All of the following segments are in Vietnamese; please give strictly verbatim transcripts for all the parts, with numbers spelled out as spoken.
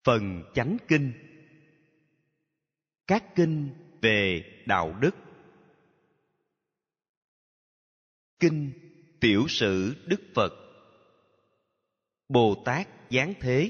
Phần chánh kinh. Các kinh về đạo đức. Kinh Tiểu sử Đức Phật. Bồ Tát Giáng Thế.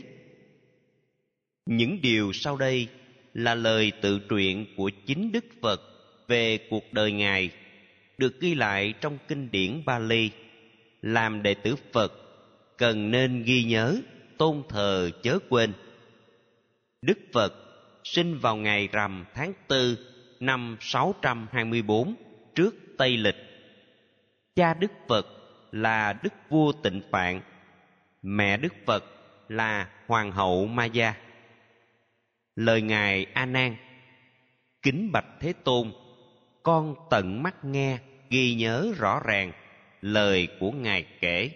Những điều sau đây là lời tự truyện của chính Đức Phật về cuộc đời Ngài, được ghi lại trong kinh điển Pali. Làm đệ tử Phật cần nên ghi nhớ, tôn thờ chớ quên. Đức Phật sinh vào ngày rằm tháng tư năm sáu trăm hai mươi bốn trước Tây Lịch. Cha Đức Phật là Đức Vua Tịnh Phạn, mẹ Đức Phật là Hoàng hậu Maya. Lời Ngài A Nan: kính bạch Thế Tôn, con tận mắt nghe, ghi nhớ rõ ràng lời của Ngài kể.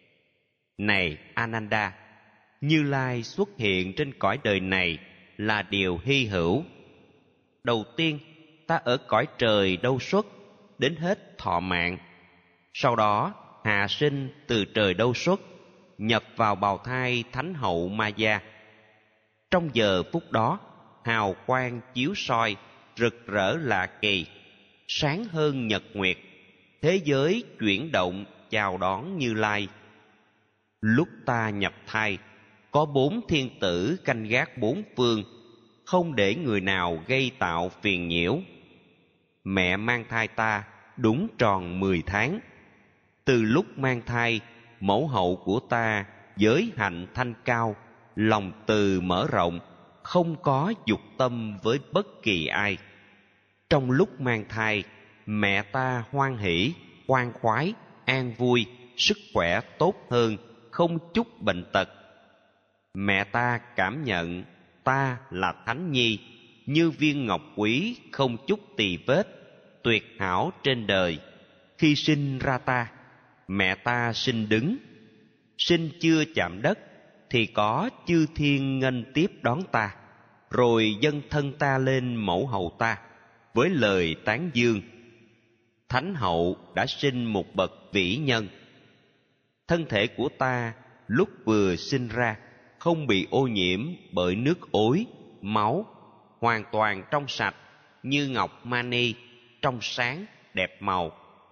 Này Ananda, Như Lai xuất hiện trên cõi đời này là điều hy hữu. Đầu tiên, ta ở cõi trời Đâu Xuất đến hết thọ mạng. Sau đó, hạ sinh từ trời Đâu Xuất, nhập vào bào thai Thánh hậu Maya. Trong giờ phút đó, hào quang chiếu soi, rực rỡ lạ kỳ, sáng hơn nhật nguyệt. Thế giới chuyển động chào đón Như Lai. Lúc ta nhập thai, có bốn thiên tử canh gác bốn phương, không để người nào gây tạo phiền nhiễu. Mẹ mang thai ta đúng tròn mười tháng. Từ lúc mang thai, mẫu hậu của ta giới hạnh thanh cao, lòng từ mở rộng, không có dục tâm với bất kỳ ai. Trong lúc mang thai, mẹ ta hoan hỷ, khoan khoái, an vui, sức khỏe tốt hơn, không chút bệnh tật. Mẹ ta cảm nhận ta là thánh nhi, như viên ngọc quý, không chút tì vết, tuyệt hảo trên đời. Khi sinh ra ta, mẹ ta sinh đứng. Sinh chưa chạm đất thì có chư thiên nghênh tiếp đón ta, rồi dâng thân ta lên mẫu hậu ta với lời tán dương. Thánh hậu đã sinh một bậc vĩ nhân. Thân thể của ta lúc vừa sinh ra không bị ô nhiễm bởi nước ối, máu, hoàn toàn trong sạch như ngọc mani, trong sáng, đẹp màu.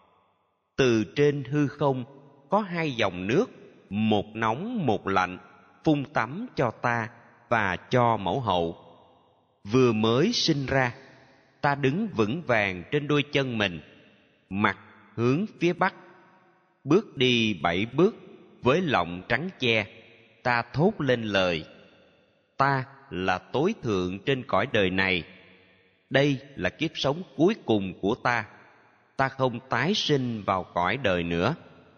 Từ trên hư không có hai dòng nước, một nóng một lạnh, phun tắm cho ta và cho mẫu hậu. Vừa mới sinh ra, ta đứng vững vàng trên đôi chân mình, mặt hướng phía bắc. Bước đi bảy bước với lòng trắng che, ta thốt lên lời: ta là tối thượng trên cõi đời này. Đây là kiếp sống cuối cùng của ta. Ta không tái sinh vào cõi đời nữa.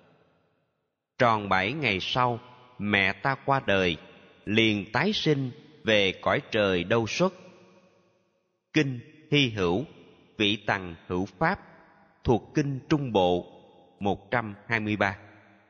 Tròn bảy ngày sau, mẹ ta qua đời, liền tái sinh về cõi trời Đâu Xuất. Kinh hy hữu, vị tằng hữu pháp, thuộc kinh Trung Bộ một trăm hai mươi ba.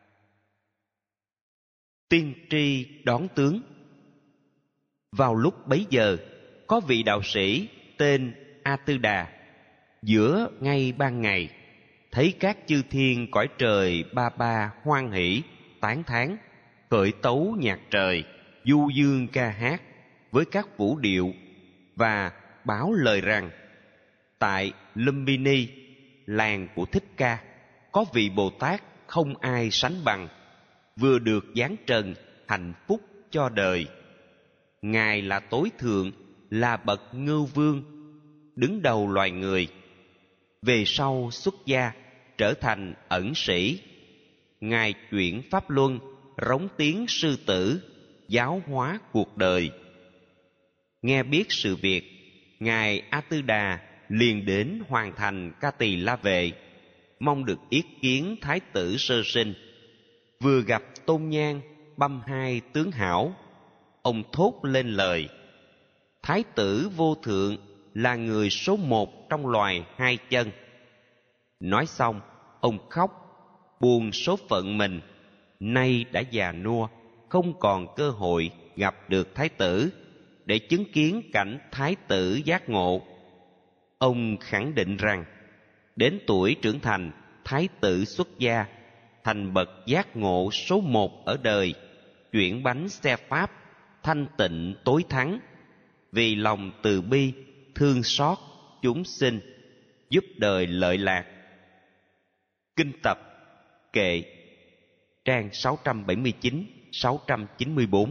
Tiên tri đón tướng. Vào lúc bấy giờ, có vị đạo sĩ tên A Tư Đà, giữa ngay ban ngày, thấy các chư thiên cõi trời ba ba hoan hỷ, tán thán, khởi tấu nhạc trời, du dương ca hát với các vũ điệu, và báo lời rằng tại Lumbini, làng của Thích Ca, có vị Bồ Tát không ai sánh bằng, vừa được giáng trần hạnh phúc cho đời. Ngài là tối thượng, là bậc ngưu vương, đứng đầu loài người. Về sau xuất gia trở thành ẩn sĩ. Ngài chuyển pháp luân, rống tiếng sư tử, giáo hóa cuộc đời. Nghe biết sự việc, ngài A Tư Đà liền đến hoàn thành Ca Tỳ La Vệ, mong được yết kiến thái tử sơ sinh. Vừa gặp tôn nhan băm hai tướng hảo, ông thốt lên lời: thái tử vô thượng là người số một trong loài hai chân. Nói xong, ông khóc, buồn số phận mình, nay đã già nua, không còn cơ hội gặp được thái tử để chứng kiến cảnh thái tử giác ngộ. Ông khẳng định rằng đến tuổi trưởng thành, thái tử xuất gia, thành bậc giác ngộ số một ở đời, chuyển bánh xe pháp, thanh tịnh tối thắng, vì lòng từ bi thương xót chúng sinh, giúp đời lợi lạc. Kinh tập kệ, trang sáu trăm bảy mươi chín đến sáu trăm chín mươi bốn.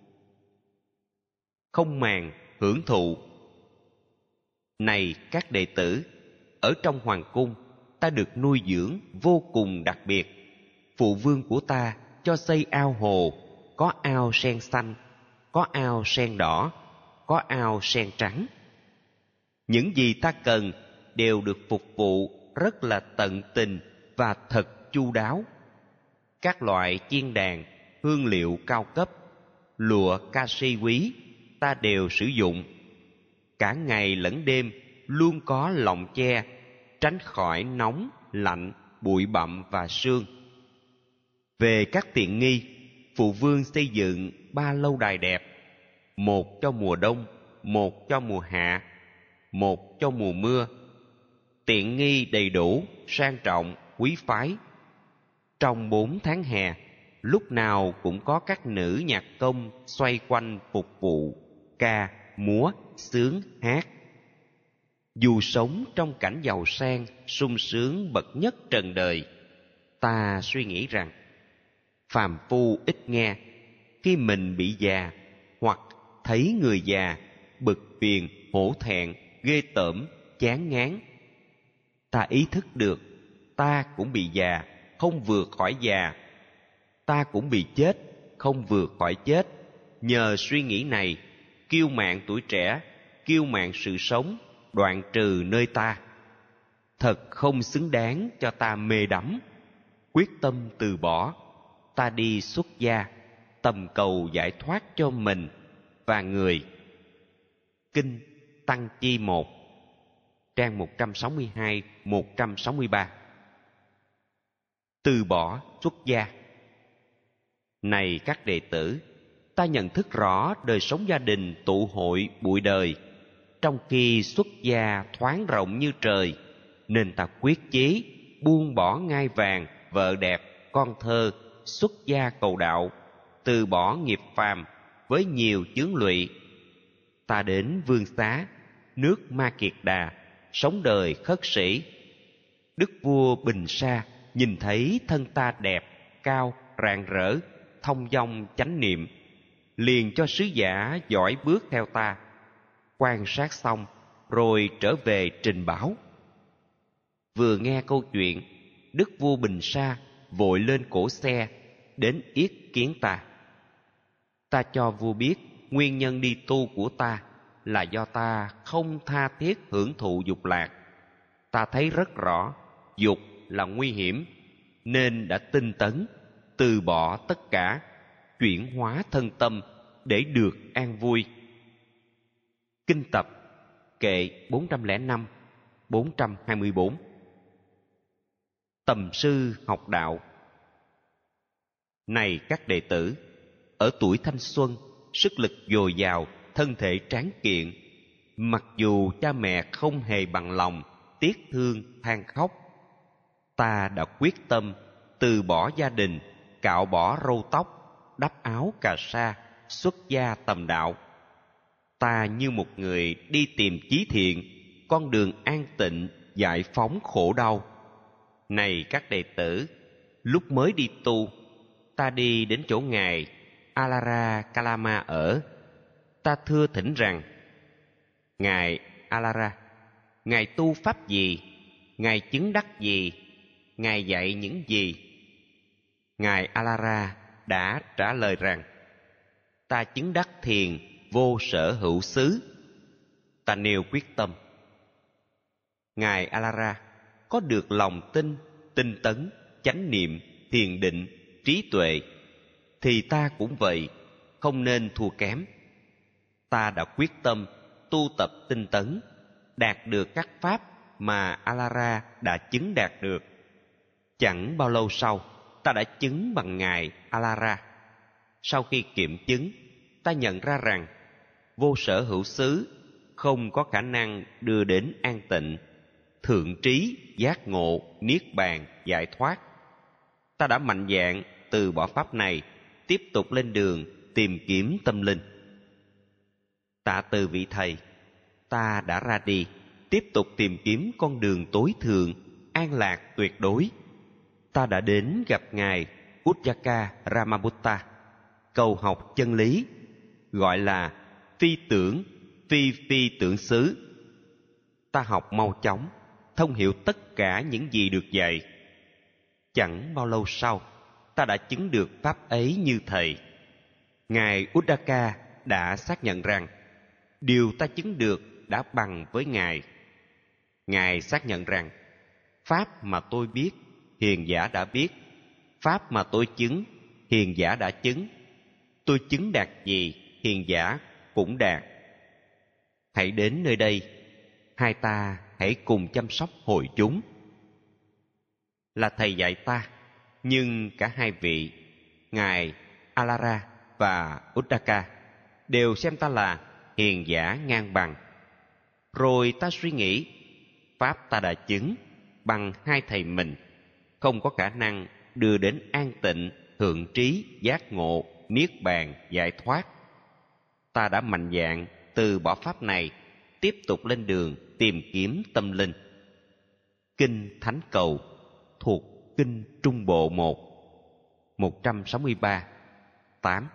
Không màng hưởng thụ. Này các đệ tử, ở trong hoàng cung, ta được nuôi dưỡng vô cùng đặc biệt. Phụ vương của ta cho xây ao hồ, có ao sen xanh, có ao sen đỏ, có ao sen trắng. Những gì ta cần đều được phục vụ rất là tận tình và thật chu đáo. Các loại chiên đàn, hương liệu cao cấp, lụa casi quý ta đều sử dụng. Cả ngày lẫn đêm luôn có lọng che, tránh khỏi nóng, lạnh, bụi bặm và sương. Về các tiện nghi, phụ vương xây dựng ba lâu đài đẹp, một cho mùa đông, một cho mùa hạ, một cho mùa mưa. Tiện nghi đầy đủ, sang trọng, quý phái. Trong bốn tháng hè, lúc nào cũng có các nữ nhạc công xoay quanh phục vụ, ca, múa, sướng, hát. Dù sống trong cảnh giàu sang, sung sướng bậc nhất trần đời, ta suy nghĩ rằng phàm phu ít nghe, khi mình bị già hoặc thấy người già bực phiền, hổ thẹn, ghê tởm, chán ngán. Ta ý thức được ta cũng bị già, không vượt khỏi già. Ta cũng bị chết, không vượt khỏi chết. Nhờ suy nghĩ này, kiêu mạn tuổi trẻ, kiêu mạn sự sống đoạn trừ nơi ta. Thật không xứng đáng cho ta mê đắm. Quyết tâm từ bỏ, ta đi xuất gia, tầm cầu giải thoát cho mình và người. Kinh Tăng Chi một, trang một trăm sáu mươi hai đến một trăm sáu mươi ba. Từ bỏ xuất gia. Này các đệ tử, ta nhận thức rõ đời sống gia đình tụ hội bụi đời, trong khi xuất gia thoáng rộng như trời, nên ta quyết chí buông bỏ ngai vàng, vợ đẹp, con thơ, xuất gia cầu đạo, từ bỏ nghiệp phàm với nhiều chướng lụy. Ta đến Vương Xá, nước Ma Kiệt Đà, sống đời khất sĩ. Đức vua Bình Sa nhìn thấy thân ta đẹp, cao, rạng rỡ, thông dong chánh niệm, liền cho sứ giả dõi bước theo ta. Quan sát xong rồi trở về trình báo. Vừa nghe câu chuyện, đức vua Bình Sa vội lên cổ xe đến yết kiến ta. Ta cho vua biết nguyên nhân đi tu của ta là do ta không tha thiết hưởng thụ dục lạc. Ta thấy rất rõ dục là nguy hiểm, nên đã tinh tấn, từ bỏ tất cả, chuyển hóa thân tâm để được an vui. Kinh tập kệ bốn trăm lẻ năm, bốn trăm hai mươi bốn. Tầm sư học đạo. Này các đệ tử, ở tuổi thanh xuân, sức lực dồi dào, thân thể tráng kiện, mặc dù cha mẹ không hề bằng lòng, tiếc thương, than khóc, ta đã quyết tâm từ bỏ gia đình, cạo bỏ râu tóc, đắp áo cà sa, xuất gia tầm đạo. Ta như một người đi tìm chí thiện, con đường an tịnh, giải phóng khổ đau. Này các đệ tử, lúc mới đi tu, ta đi đến chỗ ngài Alara Kalama ở. Ta thưa thỉnh rằng: Ngài Alara, ngài tu pháp gì? Ngài chứng đắc gì? Ngài dạy những gì? Ngài Alara đã trả lời rằng: Ta chứng đắc thiền vô sở hữu xứ. Ta nêu quyết tâm. Ngài Alara có được lòng tin, tinh tấn, chánh niệm, thiền định, trí tuệ, thì ta cũng vậy, không nên thua kém. Ta đã quyết tâm tu tập tinh tấn, đạt được các pháp mà Alara đã chứng đạt được. Chẳng bao lâu sau, ta đã chứng bằng ngài Alara. Sau khi kiểm chứng, ta nhận ra rằng vô sở hữu xứ không có khả năng đưa đến an tịnh, thượng trí, giác ngộ, niết bàn, giải thoát. Ta đã mạnh dạn từ bỏ pháp này, tiếp tục lên đường tìm kiếm tâm linh. Tạ từ vị thầy, ta đã ra đi, tiếp tục tìm kiếm con đường tối thượng, an lạc tuyệt đối. Ta đã đến gặp ngài Ujjaka Ramabutta, cầu học chân lý, gọi là phi tưởng, phi phi tưởng xứ. Ta học mau chóng, thông hiểu tất cả những gì được dạy. Chẳng bao lâu sau, ta đã chứng được pháp ấy như thầy. Ngài Uddaka đã xác nhận rằng điều ta chứng được đã bằng với Ngài. Ngài xác nhận rằng pháp mà tôi biết, hiền giả đã biết. Pháp mà tôi chứng, hiền giả đã chứng. Tôi chứng đạt gì, hiền giả cũng đạt. Hãy đến nơi đây, hai ta hãy cùng chăm sóc hội chúng. Là thầy dạy ta, nhưng cả hai vị, ngài Alara và Uddaka, đều xem ta là hiền giả ngang bằng. Rồi ta suy nghĩ, pháp ta đã chứng bằng hai thầy mình, không có khả năng đưa đến an tịnh, thượng trí, giác ngộ, niết bàn, giải thoát. Ta đã mạnh dạn từ bỏ pháp này, tiếp tục lên đường tìm kiếm tâm linh. Kinh Thánh Cầu thuộc Kinh Trung Bộ một, một trăm sáu mươi ba, tám.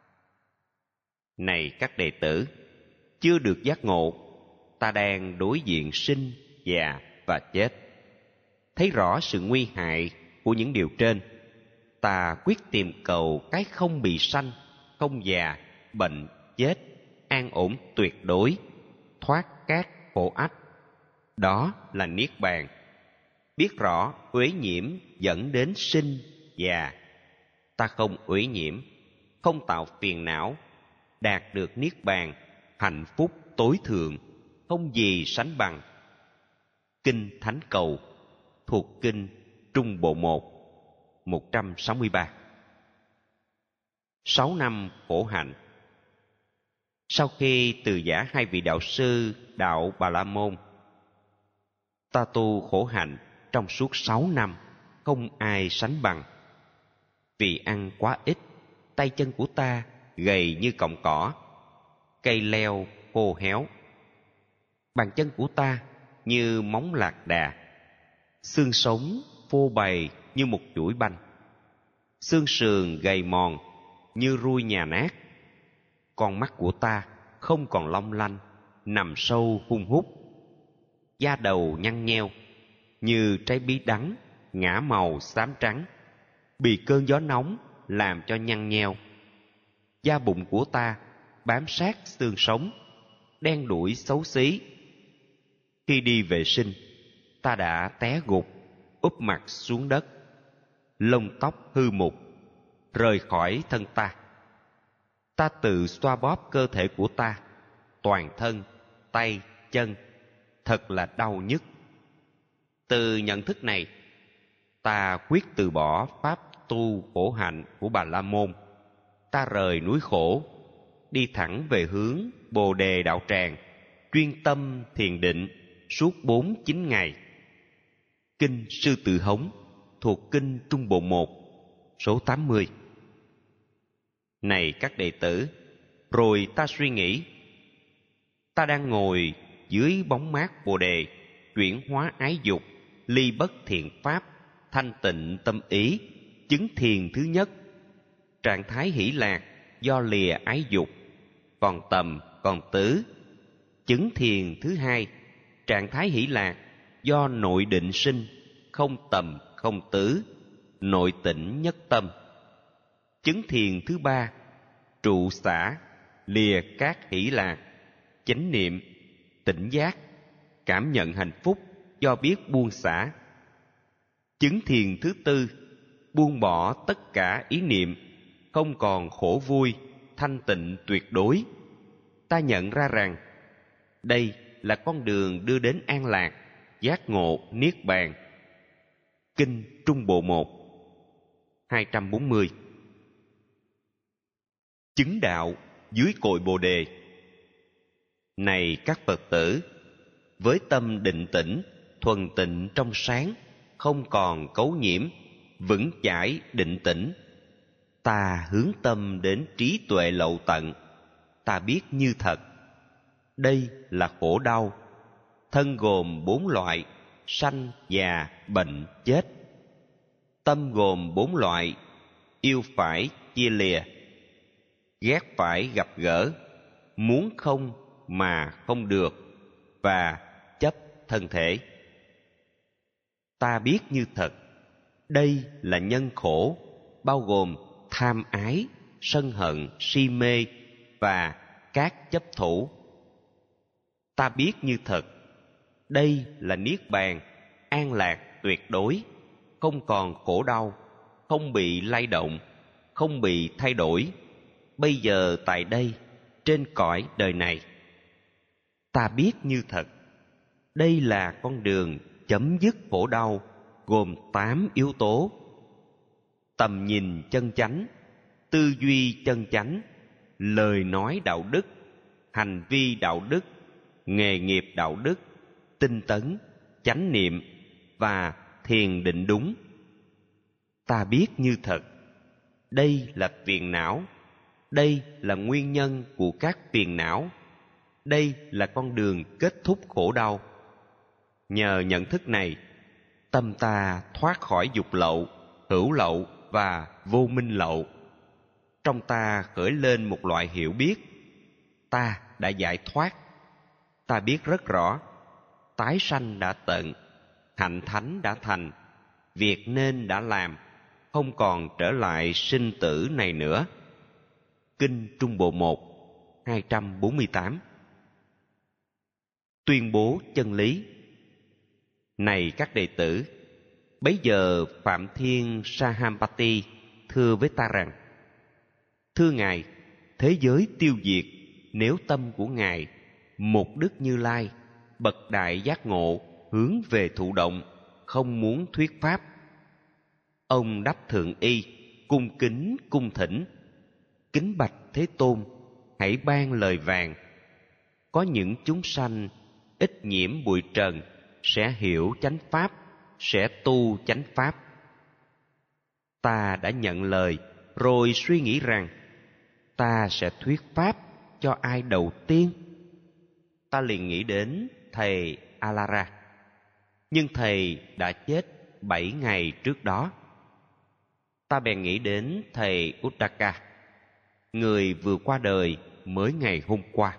Này các đệ tử, chưa được giác ngộ, ta đang đối diện sinh, già và chết. Thấy rõ sự nguy hại của những điều trên, ta quyết tìm cầu cái không bị sanh, không già, bệnh, chết, an ổn tuyệt đối, thoát các khổ ách. Đó là niết bàn. Biết rõ uế nhiễm dẫn đến sinh, già. Ta không uế nhiễm, không tạo phiền não, đạt được niết bàn, hạnh phúc tối thượng, không gì sánh bằng. Kinh Thánh Cầu thuộc Kinh Trung Bộ một, một trăm sáu mươi ba. Sáu năm khổ hạnh. Sau khi từ giã hai vị đạo sư đạo Bà La Môn, ta tu khổ hạnh trong suốt sáu năm, không ai sánh bằng. Vì ăn quá ít, tay chân của ta gầy như cọng cỏ, cây leo khô héo. Bàn chân của ta như móng lạc đà, xương sống phô bày như một chuỗi banh, xương sườn gầy mòn như ruồi nhà nát. Con mắt của ta không còn long lanh, nằm sâu hun hút. Da đầu nhăn nheo như trái bí đắng, ngả màu xám trắng, bị cơn gió nóng làm cho nhăn nheo. Da bụng của ta bám sát xương sống, đen đủi xấu xí. Khi đi vệ sinh, ta đã té gục, úp mặt xuống đất. Lông tóc hư mục rời khỏi thân ta. Ta tự xoa bóp cơ thể của ta, toàn thân, tay, chân, thật là đau nhức. Từ nhận thức này, ta quyết từ bỏ pháp tu khổ hạnh của Bà La Môn. Ta rời núi khổ, đi thẳng về hướng Bồ Đề Đạo Tràng, chuyên tâm thiền định suốt bốn chín ngày. Kinh Sư Tử Hống thuộc Kinh Trung Bộ một, số tám mươi. Này các đệ tử, rồi ta suy nghĩ, ta đang ngồi dưới bóng mát Bồ Đề, chuyển hóa ái dục, ly bất thiện pháp, thanh tịnh tâm ý, chứng thiền thứ nhất, trạng thái hỷ lạc do lìa ái dục, còn tầm còn tứ. Chứng thiền thứ hai, trạng thái hỷ lạc do nội định sinh, không tầm không tứ, nội tĩnh nhất tâm. Chứng thiền thứ ba, trụ xả, lìa các hỷ lạc, chánh niệm, tỉnh giác, cảm nhận hạnh phúc do biết buông xả. Chứng thiền thứ tư, buông bỏ tất cả ý niệm, không còn khổ vui, thanh tịnh tuyệt đối. Ta nhận ra rằng đây là con đường đưa đến an lạc, giác ngộ, niết bàn. Kinh Trung Bộ một, hai trăm bốn mươi. Chứng đạo dưới cội Bồ Đề. Này các Phật tử, với tâm định tĩnh, thuần tịnh trong sáng, không còn cấu nhiễm, vững chãi định tĩnh, Ta hướng tâm đến trí tuệ lậu tận. Ta biết như thật. Đây là khổ đau. Thân gồm bốn loại: sanh, già, bệnh, chết. Tâm gồm bốn loại: yêu phải, chia lìa, ghét phải, gặp gỡ, muốn không mà không được, và chấp thân thể. Ta biết như thật. Đây là nhân khổ, bao gồm tham ái, sân hận, si mê và các chấp thủ. Ta biết như thật. Đây là niết bàn, an lạc tuyệt đối, không còn khổ đau, không bị lay động, không bị thay đổi, bây giờ tại đây, trên cõi đời này. Ta biết như thật. Đây là con đường chấm dứt khổ đau, gồm tám yếu tố: tầm nhìn chân chánh, tư duy chân chánh, lời nói đạo đức, hành vi đạo đức, nghề nghiệp đạo đức, tinh tấn, chánh niệm và thiền định đúng. Ta biết như thật. Đây là phiền não. Đây là nguyên nhân của các phiền não. Đây là con đường kết thúc khổ đau. Nhờ nhận thức này, tâm ta thoát khỏi dục lậu, hữu lậu và vô minh lậu. Trong ta khởi lên một loại hiểu biết: ta đã giải thoát. Ta biết rất rõ, tái sanh đã tận, hạnh thánh đã thành, việc nên đã làm, không còn trở lại sinh tử này nữa. Kinh Trung Bộ một, hai trăm bốn mươi tám. Tuyên bố chân lý. Này các đệ tử, bấy giờ Phạm Thiên Sahampati thưa với ta rằng: thưa Ngài, thế giới tiêu diệt nếu tâm của Ngài, một Đức Như Lai, bậc đại giác ngộ, hướng về thụ động, không muốn thuyết pháp. Ông đáp thượng y, cung kính cung thỉnh: kính bạch Thế Tôn, hãy ban lời vàng. Có những chúng sanh ít nhiễm bụi trần sẽ hiểu chánh pháp, sẽ tu chánh pháp. Ta đã nhận lời rồi suy nghĩ rằng ta sẽ thuyết pháp cho ai đầu tiên. Ta liền nghĩ đến thầy Alara, nhưng thầy đã chết bảy ngày trước đó. Ta bèn nghĩ đến thầy Uddaka, người vừa qua đời mới ngày hôm qua.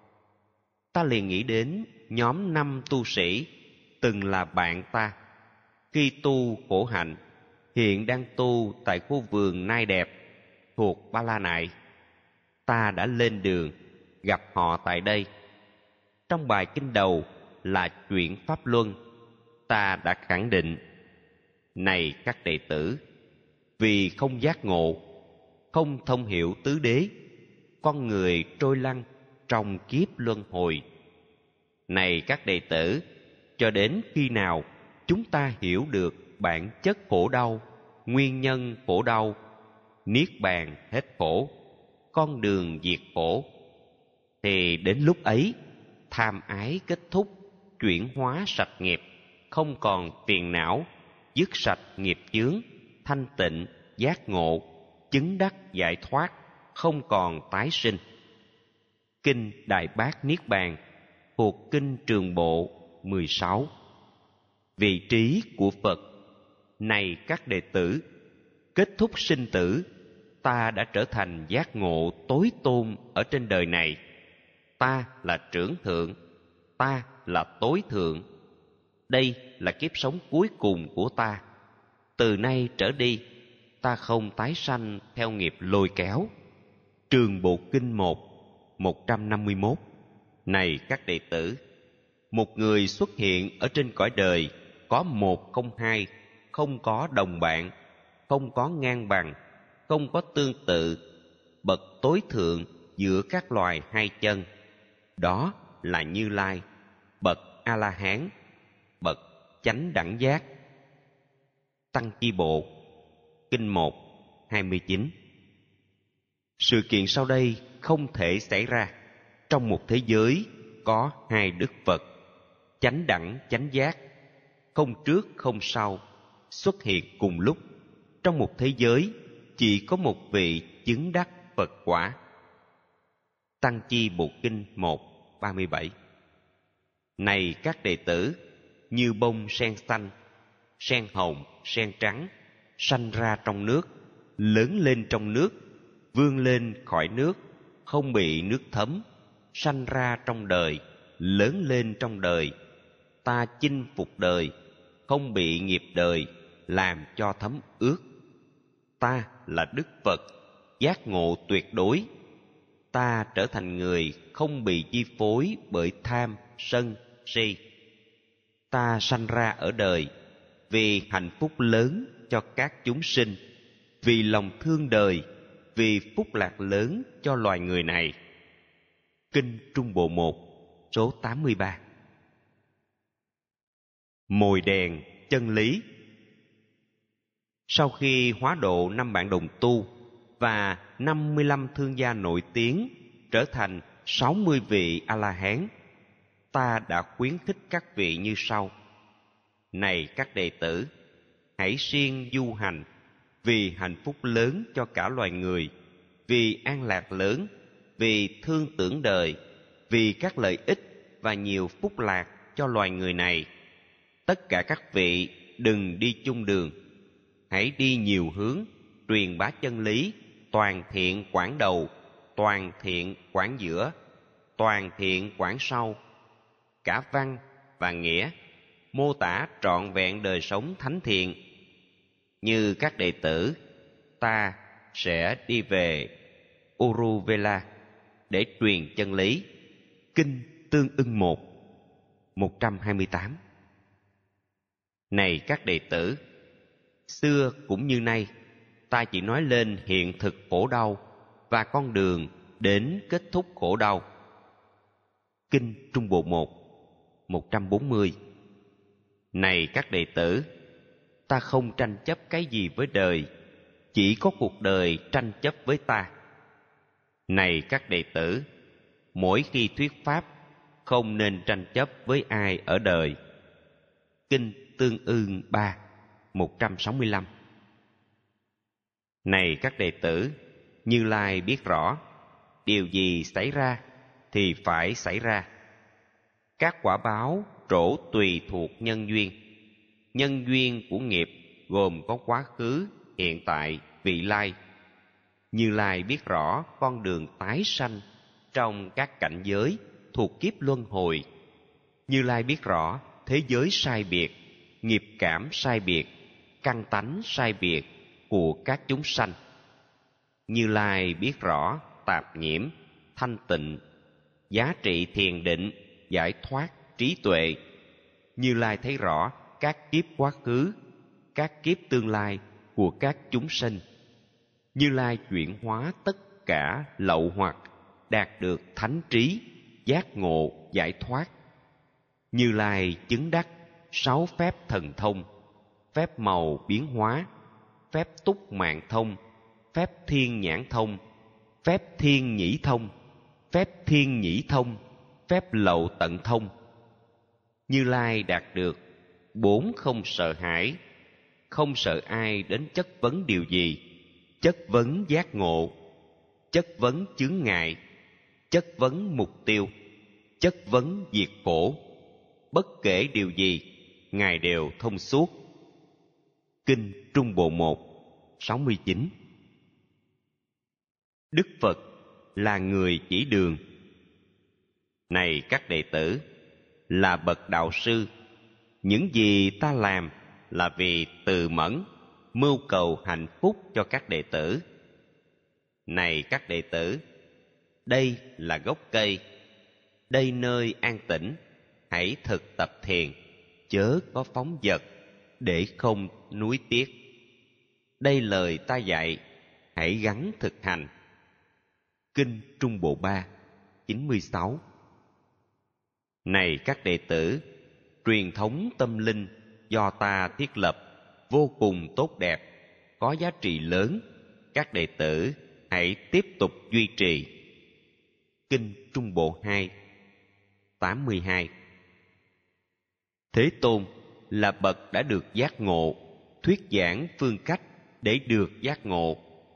Ta liền nghĩ đến nhóm năm tu sĩ từng là bạn ta, khi tu khổ hạnh, hiện đang tu tại khu vườn nai đẹp thuộc Ba La Nại. Ta đã lên đường gặp họ tại đây. Trong bài kinh đầu là chuyện Pháp Luân, ta đã khẳng định: này các đệ tử, vì không giác ngộ, không thông hiểu tứ đế, con người trôi lăn trong kiếp luân hồi. Này các đệ tử, cho đến khi nào chúng ta hiểu được bản chất khổ đau, nguyên nhân khổ đau, niết bàn hết khổ, con đường diệt khổ, thì đến lúc ấy tham ái kết thúc, chuyển hóa sạch nghiệp, không còn phiền não, dứt sạch nghiệp chướng, thanh tịnh, giác ngộ, chứng đắc giải thoát, không còn tái sinh. Kinh Đại Bát Niết Bàn thuộc Kinh Trường Bộ mười sáu. Vị trí của Phật. Này các đệ tử, kết thúc sinh tử, ta đã trở thành giác ngộ tối tôn ở trên đời này. Ta là trưởng thượng, ta là tối thượng. Đây là kiếp sống cuối cùng của ta. Từ nay trở đi, ta không tái sanh theo nghiệp lôi kéo. Trường Bộ Kinh một, một trăm năm mươi mốt. Này các đệ tử, một người xuất hiện ở trên cõi đời có một không hai, không có đồng bạn, không có ngang bằng, không có tương tự, bậc tối thượng giữa các loài hai chân. Đó là Như Lai, bậc A-la-hán, bậc chánh đẳng giác. Tăng Chi Bộ, Kinh một, hai mươi chín. Sự kiện sau đây không thể xảy ra trong một thế giới có hai Đức Phật, chánh đẳng chánh giác, không trước không sau, xuất hiện cùng lúc trong một thế giới chỉ có một vị chứng đắc Phật quả. Tăng Chi Bộ Kinh một ba mươi bảy. Này các đệ tử, như bông sen xanh, sen hồng, sen trắng, sanh ra trong nước, lớn lên trong nước, vươn lên khỏi nước, không bị nước thấm, sanh ra trong đời, lớn lên trong đời. Ta chinh phục đời, không bị nghiệp đời làm cho thấm ướt. Ta là Đức Phật, giác ngộ tuyệt đối. Ta trở thành người không bị chi phối bởi tham, sân, si. Ta sanh ra ở đời vì hạnh phúc lớn cho các chúng sinh, vì lòng thương đời, vì phúc lạc lớn cho loài người này. Kinh Trung Bộ một, số tám mươi ba. Mồi đèn chân lý. Sau khi hóa độ năm bạn đồng tu và năm mươi lăm thương gia nổi tiếng trở thành sáu mươi vị A-la-hán, ta đã khuyến khích các vị như sau. Này các đệ tử, hãy siêng du hành vì hạnh phúc lớn cho cả loài người, vì an lạc lớn, vì thương tưởng đời, vì các lợi ích và nhiều phúc lạc cho loài người này. Tất cả các vị đừng đi chung đường, hãy đi nhiều hướng, truyền bá chân lý, toàn thiện quảng đầu, toàn thiện quảng giữa, toàn thiện quảng sau, cả văn và nghĩa, mô tả trọn vẹn đời sống thánh thiện. Như các đệ tử, ta sẽ đi về Uruvela để truyền chân lý. Kinh Tương ưng một, một trăm hai mươi tám. Này các đệ tử, xưa cũng như nay, ta chỉ nói lên hiện thực khổ đau và con đường đến kết thúc khổ đau. Kinh Trung Bộ một, một trăm bốn mươi. Này các đệ tử, ta không tranh chấp cái gì với đời, chỉ có cuộc đời tranh chấp với ta. Này các đệ tử, mỗi khi thuyết pháp, không nên tranh chấp với ai ở đời. Kinh Tương ưng ba, một trăm sáu mươi lăm. Này các đệ tử, Như Lai biết rõ, điều gì xảy ra thì phải xảy ra. Các quả báo trổ tùy thuộc nhân duyên. Nhân duyên của nghiệp gồm có quá khứ, hiện tại, vị lai. Như Lai biết rõ con đường tái sanh trong các cảnh giới thuộc kiếp luân hồi. Như Lai biết rõ thế giới sai biệt, nghiệp cảm sai biệt, căn tánh sai biệt của các chúng sanh. Như Lai biết rõ tạp nhiễm, thanh tịnh, giá trị thiền định, giải thoát, trí tuệ. Như Lai thấy rõ các kiếp quá khứ, các kiếp tương lai của các chúng sinh. Như Lai chuyển hóa tất cả lậu hoặc, đạt được thánh trí, giác ngộ, giải thoát. Như Lai chứng đắc sáu phép thần thông, phép màu biến hóa, phép túc mạng thông, phép thiên nhãn thông, phép thiên nhĩ thông, phép thiên nhĩ thông, phép lậu tận thông. Như Lai đạt được bốn không sợ hãi, không sợ ai đến chất vấn điều gì, chất vấn giác ngộ, chất vấn chướng ngại, chất vấn mục tiêu, chất vấn diệt khổ. Bất kể điều gì, Ngài đều thông suốt. Kinh Trung Bộ một, sáu mươi chín. Đức Phật là người chỉ đường. Này các đệ tử, là bậc đạo sư, những gì ta làm là vì từ mẫn, mưu cầu hạnh phúc cho các đệ tử. Này các đệ tử, đây là gốc cây, đây nơi an tĩnh, hãy thực tập thiền, chớ có phóng dật, để không nuối tiếc. Đây lời ta dạy, hãy gắng thực hành. Kinh Trung Bộ ba, chín mươi sáu. Này các đệ tử, truyền thống tâm linh do ta thiết lập vô cùng tốt đẹp, có giá trị lớn. Các đệ tử hãy tiếp tục duy trì. Kinh Trung Bộ hai, tám mươi hai. Thế Tôn là bậc đã được giác ngộ, thuyết giảng phương cách để được giác ngộ,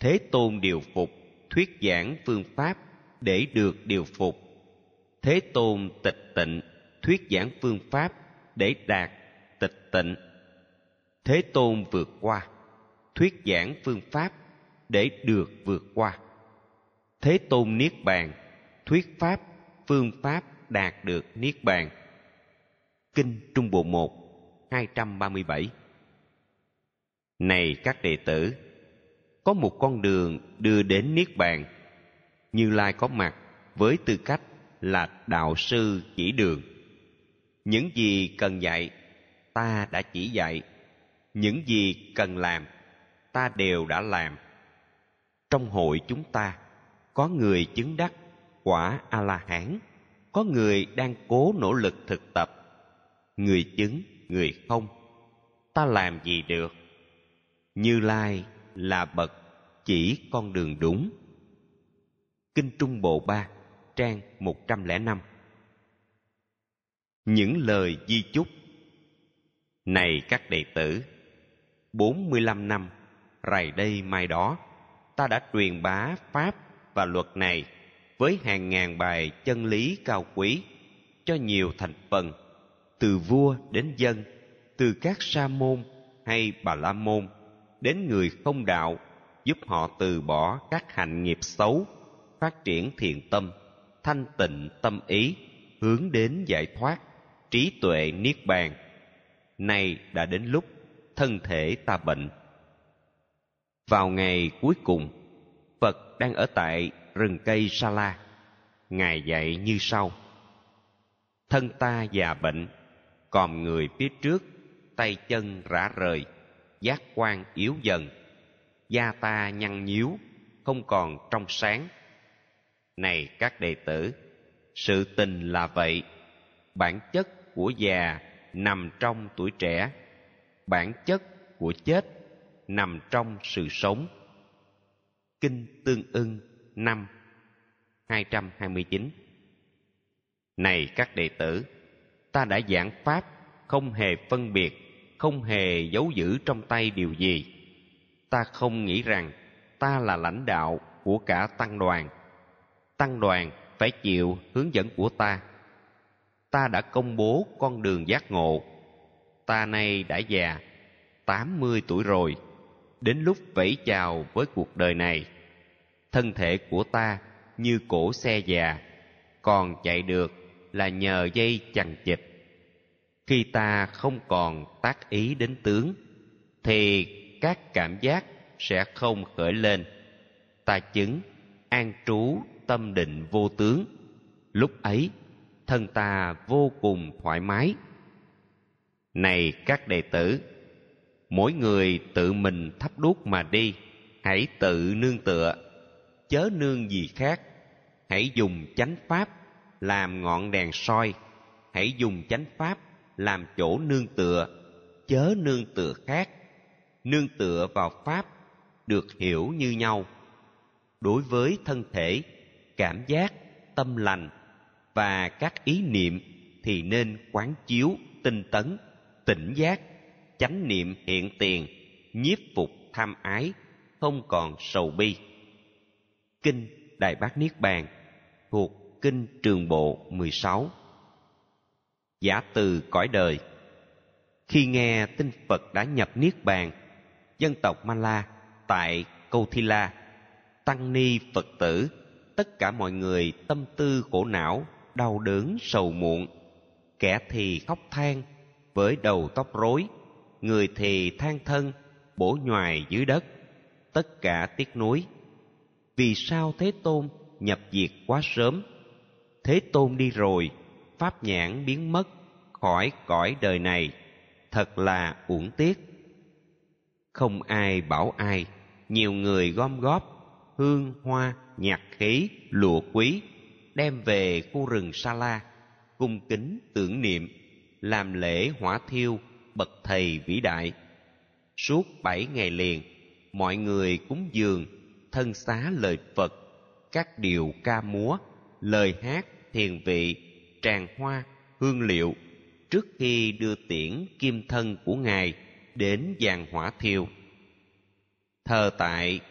Thế Tôn điều phục, thuyết giảng phương pháp để được điều phục. Thế Tôn tịch tịnh, thuyết giảng phương pháp để đạt tịch tịnh. Thế Tôn vượt qua, thuyết giảng phương pháp để được vượt qua. Thế Tôn niết bàn, thuyết pháp phương pháp đạt được niết bàn. Kinh Trung Bộ một, hai trăm ba mươi bảy. Này các đệ tử, có một con đường đưa đến niết bàn. Như Lai có mặt với tư cách là đạo sư chỉ đường. Những gì cần dạy, ta đã chỉ dạy. Những gì cần làm, ta đều đã làm. Trong hội chúng ta, có người chứng đắc quả A-la-hán, có người đang cố nỗ lực thực tập. Người chứng, người không, ta làm gì được? Như Lai là bậc chỉ con đường đúng. Kinh Trung Bộ ba, trang một trăm lẻ năm. Những lời di chúc. Này các đệ tử, bốn mươi lăm năm, rày đây mai đó, ta đã truyền bá pháp và luật này với hàng ngàn bài chân lý cao quý cho nhiều thành phần, từ vua đến dân, từ các sa môn hay bà la môn đến người không đạo, giúp họ từ bỏ các hạnh nghiệp xấu, phát triển thiện tâm, thanh tịnh tâm ý, hướng đến giải thoát, trí tuệ niết bàn. Nay đã đến lúc thân thể ta bệnh. Vào ngày cuối cùng, Phật đang ở tại rừng cây Sa La. Ngài dạy như sau: thân ta già bệnh, còm người phía trước, tay chân rã rời, giác quan yếu dần, da ta nhăn nhíu, không còn trong sáng. Này các đệ tử, sự tình là vậy. Bản chất của già nằm trong tuổi trẻ, bản chất của chết nằm trong sự sống. Kinh Tương Ưng năm, hai trăm hai mươi chín. Này các đệ tử, ta đã giảng pháp không hề phân biệt, không hề giấu giữ trong tay điều gì. Ta không nghĩ rằng ta là lãnh đạo của cả tăng đoàn. Tăng đoàn phải chịu hướng dẫn của ta. Ta đã công bố con đường giác ngộ. Ta nay đã già, tám mươi tuổi rồi, đến lúc vẫy chào với cuộc đời này. Thân thể của ta như cỗ xe già, còn chạy được là nhờ dây chằng chịt. Khi ta không còn tác ý đến tướng, thì các cảm giác sẽ không khởi lên. Ta chứng an trú tâm định vô tướng. Lúc ấy, thân ta vô cùng thoải mái. Này các đệ tử, mỗi người tự mình thắp đuốc mà đi, hãy tự nương tựa, chớ nương gì khác. Hãy dùng chánh pháp làm ngọn đèn soi, hãy dùng chánh pháp làm chỗ nương tựa, chớ nương tựa khác. Nương tựa vào pháp được hiểu như nhau. Đối với thân thể, cảm giác, tâm lành và các ý niệm thì nên quán chiếu, tinh tấn, tỉnh giác, chánh niệm hiện tiền, nhiếp phục tham ái, không còn sầu bi. Kinh Đại Bát Niết Bàn thuộc Kinh Trường Bộ mười sáu. Giả từ cõi đời. Khi nghe tin Phật đã nhập Niết Bàn, dân tộc Ma-la tại Câu Thi La, tăng ni Phật tử, tất cả mọi người tâm tư khổ não, đau đớn sầu muộn. Kẻ thì khóc than với đầu tóc rối, người thì than thân bổ nhoài dưới đất, tất cả tiếc nuối. Vì sao Thế Tôn nhập diệt quá sớm? Thế Tôn đi rồi, pháp nhãn biến mất khỏi cõi đời này, thật là uổng tiếc. Không ai bảo ai, nhiều người gom góp hương hoa, nhạc khí, lụa quý, đem về khu rừng Sa La, cung kính tưởng niệm, làm lễ hỏa thiêu bậc thầy vĩ đại. Suốt bảy ngày liền, mọi người cúng dường, thân xá lời Phật, các điệu ca múa, lời hát thiền vị, tràng hoa, hương liệu, trước khi đưa tiễn kim thân của Ngài đến giàn hỏa thiêu. Thờ tại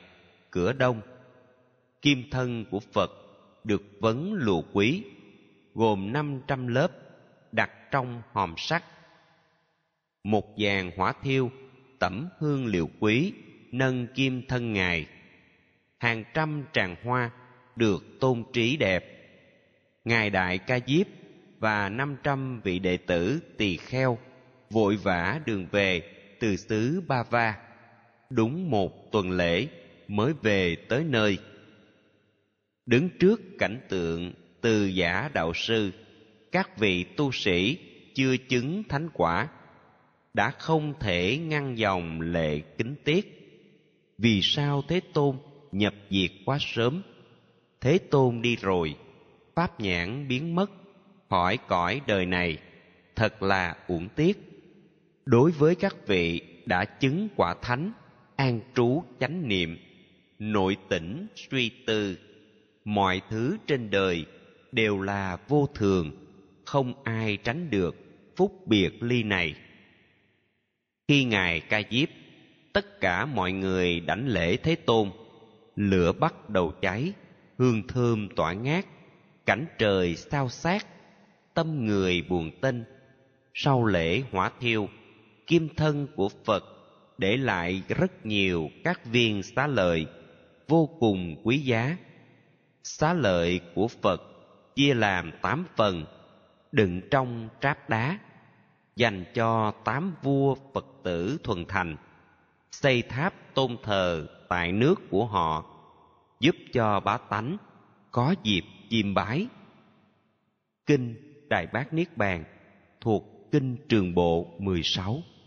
cửa đông. Kim thân của Phật được vấn lụa quý, gồm năm trăm lớp, đặt trong hòm sắt. Một vàng hỏa thiêu tẩm hương liệu quý, nâng kim thân Ngài. Hàng trăm tràng hoa được tôn trí đẹp. Ngài Đại Ca Diếp và năm trăm vị đệ tử tỳ kheo vội vã đường về từ xứ Ba Va. Đúng một tuần lễ mới về tới nơi. Đứng trước cảnh tượng từ giả đạo sư, các vị tu sĩ chưa chứng thánh quả đã không thể ngăn dòng lệ kính tiếc. Vì sao Thế Tôn nhập diệt quá sớm? Thế Tôn đi rồi, pháp nhãn biến mất khỏi cõi đời này, thật là uổng tiếc. Đối với các vị đã chứng quả thánh, an trú chánh niệm, nội tỉnh suy tư, mọi thứ trên đời đều là vô thường, không ai tránh được phúc biệt ly này. Khi Ngài Ca Diếp, tất cả mọi người đảnh lễ Thế Tôn. Lửa bắt đầu cháy, hương thơm tỏa ngát, cảnh trời xao xát, tâm người buồn tênh. Sau lễ hỏa thiêu, kim thân của Phật để lại rất nhiều các viên xá lợi vô cùng quý giá. Xá lợi của Phật chia làm tám phần, đựng trong tráp đá, dành cho tám vua Phật tử thuần thành, xây tháp tôn thờ tại nước của họ, giúp cho bá tánh có dịp chiêm bái. Kinh Đại Bát Niết Bàn thuộc Kinh Trường Bộ mười sáu.